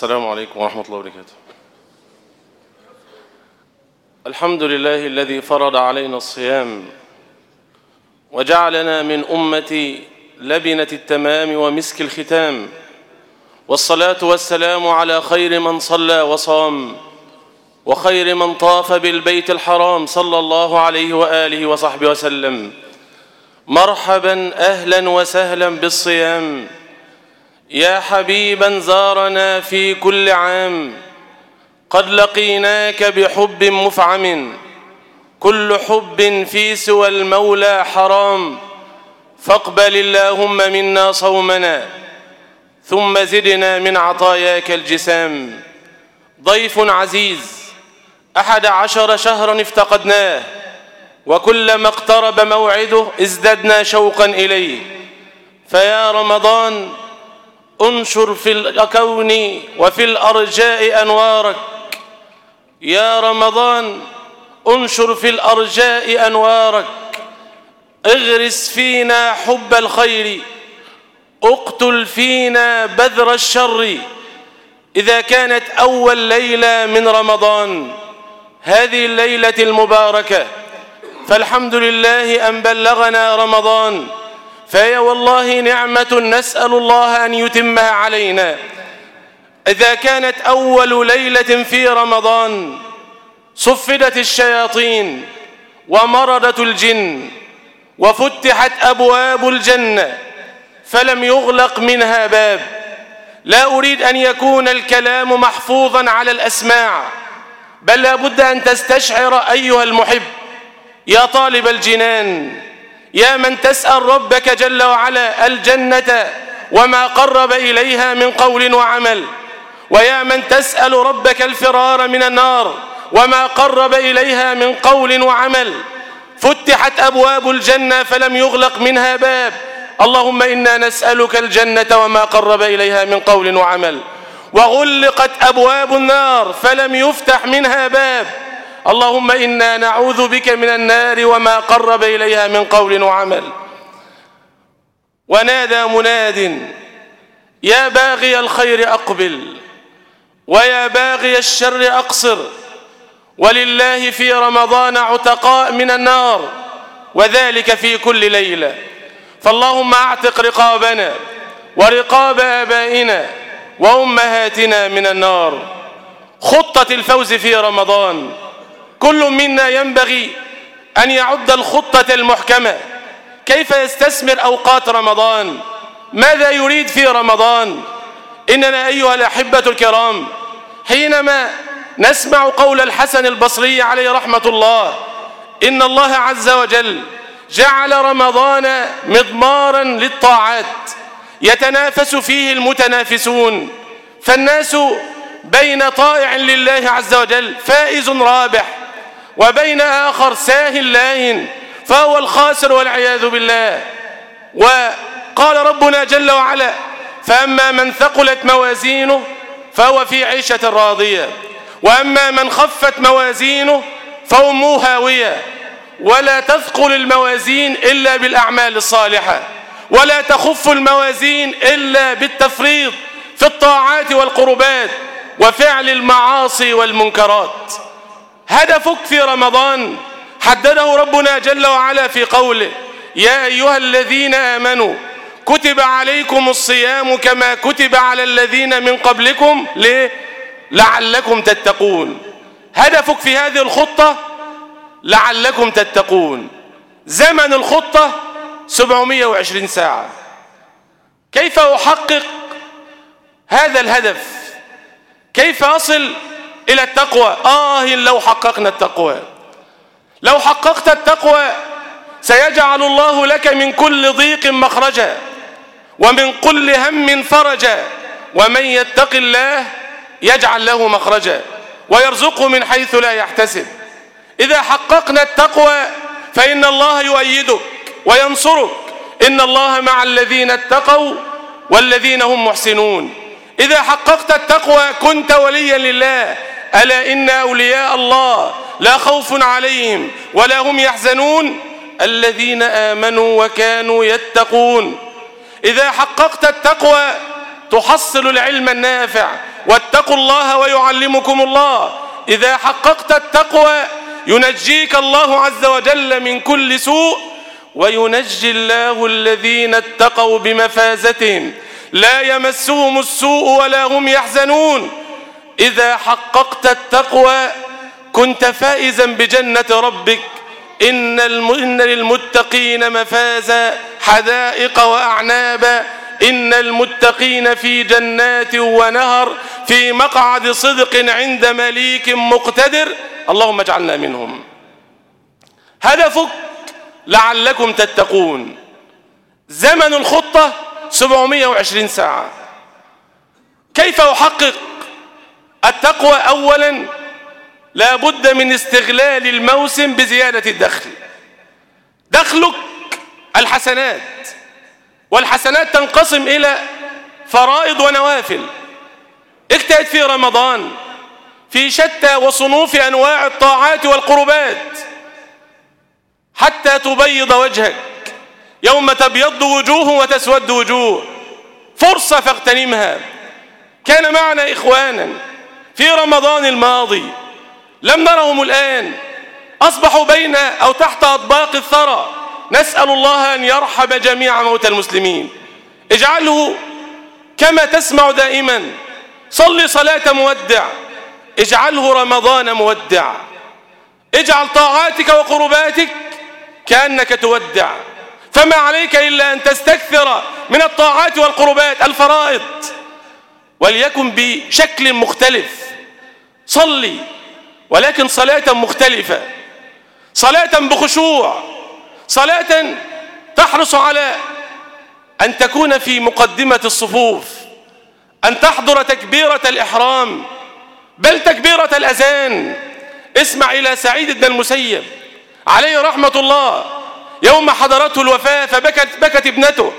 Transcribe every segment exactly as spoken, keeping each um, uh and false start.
السلام عليكم ورحمة الله وبركاته. الحمد لله الذي فرض علينا الصيام وجعلنا من أمة لبنة التمام ومسك الختام، والصلاة والسلام على خير من صلى وصام وخير من طاف بالبيت الحرام صلى الله عليه وآله وصحبه وسلم. مرحبا أهلا وسهلا بالصيام يا حبيبا زارنا في كل عام، قد لقيناك بحب مفعم، كل حب في سوى المولى حرام، فاقبل اللهم منا صومنا ثم زدنا من عطاياك الجسام. ضيف عزيز أحد عشر شهرا افتقدناه، وكلما اقترب موعده ازددنا شوقا إليه، فيا رمضان انشر في الكون وفي الأرجاء أنوارك، يا رمضان انشر في الأرجاء أنوارك، اغرس فينا حب الخير، اقتل فينا بذر الشر. إذا كانت أول ليلة من رمضان هذه الليلة المباركة فالحمد لله أن بلغنا رمضان، فهي والله نعمة نسأل الله أن يتمها علينا. إذا كانت أول ليلة في رمضان صفدت الشياطين ومرضت الجن وفتحت أبواب الجنة فلم يغلق منها باب، لا أريد أن يكون الكلام محفوظا على الأسماع، بل لا بد أن تستشعر أيها المحب يا طالب الجنان، يا من تسأل ربك جل وعلا الجنة وما قرب إليها من قول وعمل، ويا من تسأل ربك الفرار من النار وما قرب إليها من قول وعمل. فتحت أبواب الجنة فلم يغلق منها باب، اللهم إنا نسألك الجنة وما قرب إليها من قول وعمل. وغلقت أبواب النار فلم يفتح منها باب، اللهم إنا نعوذ بك من النار وما قرب إليها من قول وعمل. ونادى مناد يا باغي الخير أقبل ويا باغي الشر أقصر، ولله في رمضان عتقاء من النار وذلك في كل ليلة، فاللهم أعتق رقابنا ورقاب آبائنا وأمهاتنا من النار. خطة الفوز في رمضان، كل منا ينبغي أن يعد الخطة المحكمة، كيف يستثمر أوقات رمضان، ماذا يريد في رمضان. إننا أيها الأحبة الكرام حينما نسمع قول الحسن البصري عليه رحمة الله إن الله عز وجل جعل رمضان مضمارا للطاعات يتنافس فيه المتنافسون، فالناس بين طائع لله عز وجل فائز رابح، وبين آخر ساهل لاهن فهو الخاسر والعياذ بالله. وقال ربنا جل وعلا فأما من ثقلت موازينه فهو في عيشة راضية، وأما من خفت موازينه فأمه هاوية. ولا تثقل الموازين إلا بالأعمال الصالحة، ولا تخف الموازين إلا بالتفريط في الطاعات والقربات وفعل المعاصي والمنكرات. هدفك في رمضان حدده ربنا جل وعلا في قوله يا أيها الذين آمنوا كتب عليكم الصيام كما كتب على الذين من قبلكم ليه؟ لعلكم تتقون. هدفك في هذه الخطة لعلكم تتقون. زمن الخطة سبعمائة وعشرين ساعة. كيف أحقق هذا الهدف؟ كيف أصل إلى التقوى؟ آه لو حققنا التقوى، لو حققت التقوى سيجعل الله لك من كل ضيق مخرجا ومن كل هم فرجا، ومن يتق الله يجعل له مخرجا ويرزقه من حيث لا يحتسب. إذا حققنا التقوى فإن الله يؤيدك وينصرك، إن الله مع الذين اتقوا والذين هم محسنون. إذا حققت التقوى كنت وليا لله، ألا إن أولياء الله لا خوف عليهم ولا هم يحزنون الذين آمنوا وكانوا يتقون. إذا حققت التقوى تحصل العلم النافع. واتقوا الله ويعلمكم الله. إذا حققت التقوى ينجيك الله عز وجل من كل سوء، وينجي الله الذين اتقوا بمفازتهم لا يمسهم السوء ولا هم يحزنون. إذا حققت التقوى كنت فائزا بجنة ربك. إن, إن للمتقين مفازا حدائق وأعنابا، إن المتقين في جنات ونهر في مقعد صدق عند مليك مقتدر. اللهم اجعلنا منهم. هدفك لعلكم تتقون. زمن الخطة سبعمائة وعشرين ساعة. كيف أحقق التقوى؟ أولا لا بد من استغلال الموسم بزيادة الدخل. دخلك الحسنات، والحسنات تنقسم إلى فرائض ونوافل. اجتهد في رمضان في شتى وصنوف أنواع الطاعات والقربات حتى تبيض وجهك يوم تبيض وجوه وتسود وجوه. فرصة فاغتنمها. كان معنا إخوانا في رمضان الماضي لم نرهم الآن، أصبحوا بين أو تحت أطباق الثرى. نسأل الله أن يرحم جميع موتى المسلمين. اجعله كما تسمع دائما، صلي صلاة مودع، اجعله رمضان مودع. اجعل طاعاتك وقرباتك كأنك تودع، فما عليك إلا أن تستكثر من الطاعات والقربات الفرائض، وليكن بشكل مختلف. صلي ولكن صلاة مختلفة، صلاة بخشوع، صلاة تحرص على أن تكون في مقدمة الصفوف، أن تحضر تكبيرة الإحرام بل تكبيرة الأذان. اسمع إلى سعيد بن المسيب عليه رحمة الله يوم حضرته الوفاة فبكت بكت ابنته،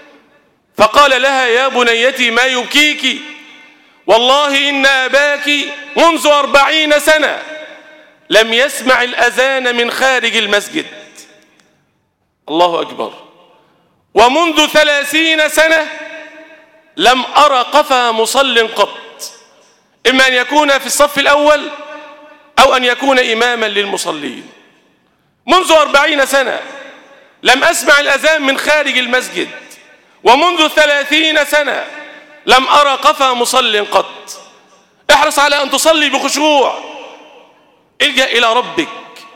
فقال لها: يا بنيتي ما يبكيك؟ والله إن أباك منذ أربعين سنة لم يسمع الأذان من خارج المسجد. الله أكبر. ومنذ ثلاثين سنة لم أرى قفا مصل قط، إما أن يكون في الصف الأول أو أن يكون إماما للمصلين. منذ أربعين سنة لم أسمع الأذان من خارج المسجد، ومنذ ثلاثين سنة لم أرى قفا مصل قط. احرص على أن تصلي بخشوع، الجأ إلى ربك.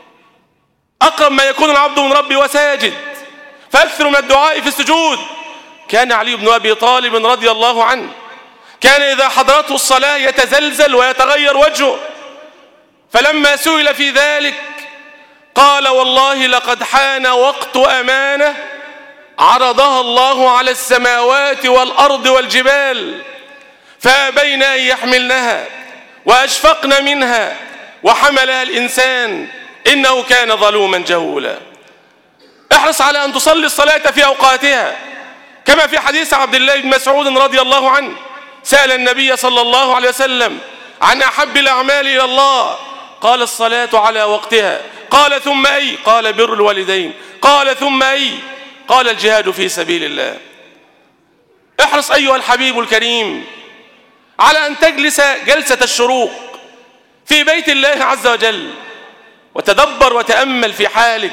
أقرب ما يكون العبد من ربي وساجد، فأكثر من الدعاء في السجود. كان علي بن أبي طالب رضي الله عنه كان إذا حضرته الصلاة يتزلزل ويتغير وجهه، فلما سئل في ذلك قال: والله لقد حان وقت أمانة عرضها الله على السماوات والأرض والجبال فأبين أن يحملنها وأشفقن منها وحملها الإنسان إنه كان ظلوما جهولا. احرص على أن تصلي الصلاة في أوقاتها، كما في حديث عبد الله بن مسعود رضي الله عنه سأل النبي صلى الله عليه وسلم عن أحب الأعمال إلى الله، قال: الصلاة على وقتها. قال: ثم أي؟ قال: بر الوالدين. قال: ثم أي؟ قال: الجهاد في سبيل الله. احرص أيها الحبيب الكريم على أن تجلس جلسة الشروق في بيت الله عز وجل، وتدبر وتأمل في حالك.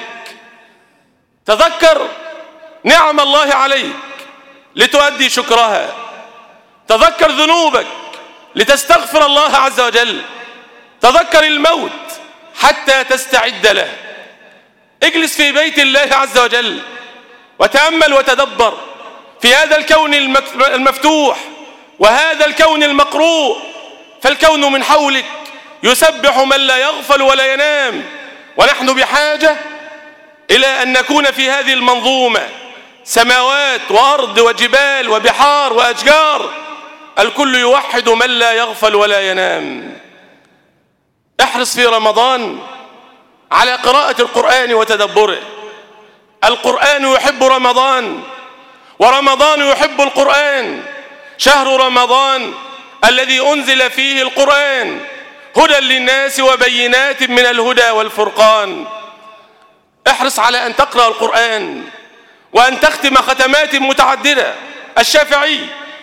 تذكر نعم الله عليك لتؤدي شكرها، تذكر ذنوبك لتستغفر الله عز وجل، تذكر الموت حتى تستعد له. اجلس في بيت الله عز وجل وتأمل وتدبر في هذا الكون المفتوح وهذا الكون المقروء، فالكون من حولك يسبح من لا يغفل ولا ينام، ونحن بحاجة إلى أن نكون في هذه المنظومة، سماوات وأرض وجبال وبحار وأشجار، الكل يوحد من لا يغفل ولا ينام. احرص في رمضان على قراءة القرآن وتدبره. القرآن يحب رمضان ورمضان يحب القرآن. شهر رمضان الذي أنزل فيه القرآن هدى للناس وبينات من الهدى والفرقان. احرص على أن تقرأ القرآن وأن تختم ختمات متعددة. الشافعي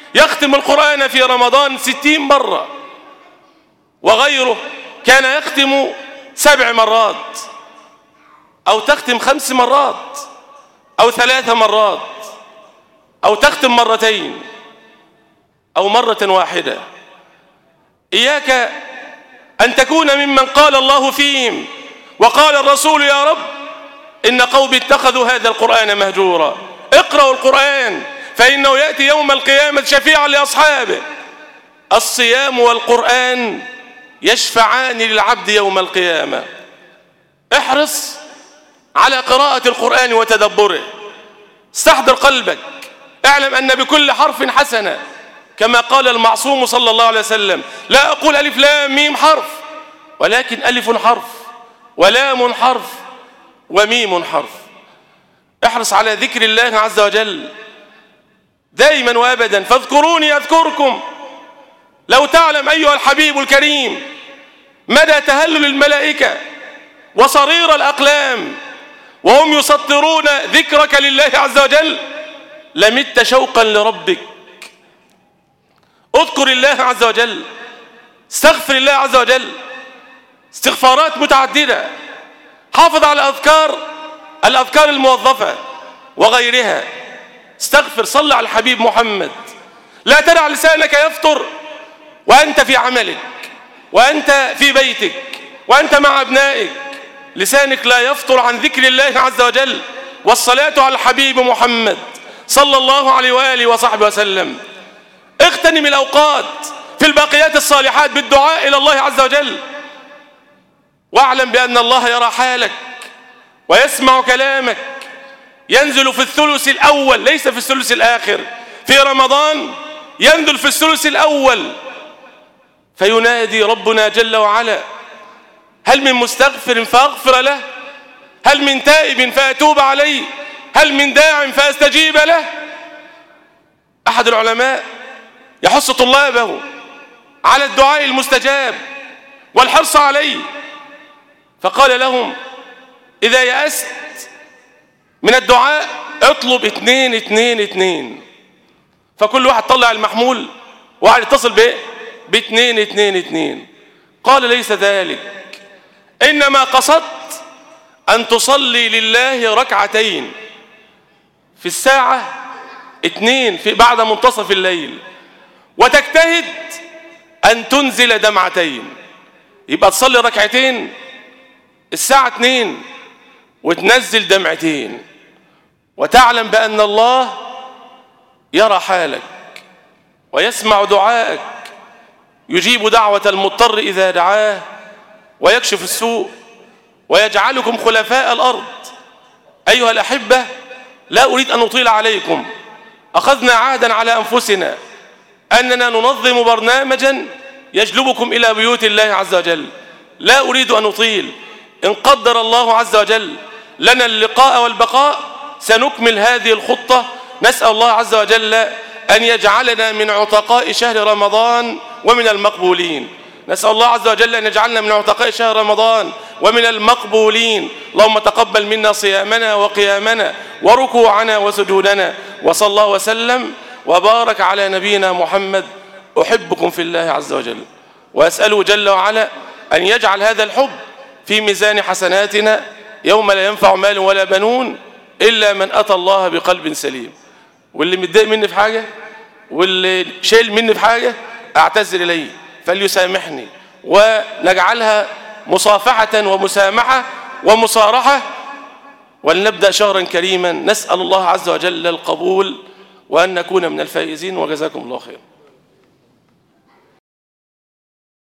يختم القرآن في رمضان ستين مرة، وغيره كان يختم سبع مرات أو تختم خمس مرات أو ثلاث مرات أو تختم مرتين أو مرة واحدة. إياك أن تكون ممن قال الله فيهم وقال الرسول يا رب إن قومي اتخذوا هذا القرآن مهجورا. اقرأوا القرآن فإنه يأتي يوم القيامة شفيعا لأصحابه. الصيام والقرآن يشفعان للعبد يوم القيامة. احرص على قراءة القرآن وتدبره، استحضر قلبك، اعلم أن بكل حرف حسنة، كما قال المعصوم صلى الله عليه وسلم لا أقول ألف لام ميم حرف، ولكن ألف حرف ولام حرف وميم حرف. احرص على ذكر الله عز وجل دائما وابدا، فاذكروني أذكركم. لو تعلم أيها الحبيب الكريم مدى تهلل الملائكة وصرير الأقلام وهم يسطرون ذكرك لله عز وجل لمت شوقا لربك. اذكر الله عز وجل، استغفر الله عز وجل، استغفارات متعددة. حافظ على أذكار الأذكار الموظفة وغيرها. استغفر، صل على الحبيب محمد. لا تدع لسانك يفطر وأنت في عملك وأنت في بيتك وأنت مع أبنائك، لسانك لا يفطر عن ذكر الله عز وجل والصلاة على الحبيب محمد صلى الله عليه وآله وصحبه وسلم. اغتنم الأوقات في الباقيات الصالحات بالدعاء إلى الله عز وجل، واعلم بأن الله يرى حالك ويسمع كلامك. ينزل في الثلث الأول ليس في الثلث الآخر. في رمضان ينزل في الثلث الأول فينادي ربنا جل وعلا هل من مستغفر فأغفر له، هل من تائب فأتوب عليه، هل من داع فأستجيب له. أحد العلماء يحث طلابه على الدعاء المستجاب والحرص عليه، فقال لهم إذا يأست من الدعاء اطلب اتنين اتنين اتنين. فكل واحد طلع المحمول وقعد يتصل بايه؟ باتنين اتنين اتنين. قال ليس ذلك، إنما قصدت أن تصلي لله ركعتين في الساعة اتنين في بعد منتصف الليل، وتجتهد أن تنزل دمعتين. يبقى تصلي ركعتين الساعة اتنين وتنزل دمعتين، وتعلم بأن الله يرى حالك ويسمع دعائك، يجيب دعوة المضطر إذا دعاه ويكشف السوء ويجعلكم خلفاء الأرض. أيها الأحبة، لا أريد أن أطيل عليكم. أخذنا عهدا على أنفسنا أننا ننظم برنامجا يجلبكم إلى بيوت الله عز وجل. لا أريد أن أطيل. إن قدر الله عز وجل لنا اللقاء والبقاء سنكمل هذه الخطة. نسأل الله عز وجل أن يجعلنا من عتقاء شهر رمضان ومن المقبولين. نسأل الله عز وجل أن يجعلنا من عتقاء شهر رمضان ومن المقبولين. اللهم تقبل منا صيامنا وقيامنا وركوعنا وسجودنا. وصلى الله وسلم وبارك على نبينا محمد. أحبكم في الله عز وجل، وأسأله جل وعلا أن يجعل هذا الحب في ميزان حسناتنا يوم لا ينفع مال ولا بنون إلا من أتى الله بقلب سليم. واللي متضايق مني في حاجة واللي شايل مني في حاجة أعتذر إليه فليسامحني، ونجعلها مصافحة ومسامحة ومصارحة، ولنبدأ شهرا كريما. نسأل الله عز وجل القبول وأن نكون من الفائزين، وجزاكم الله خير.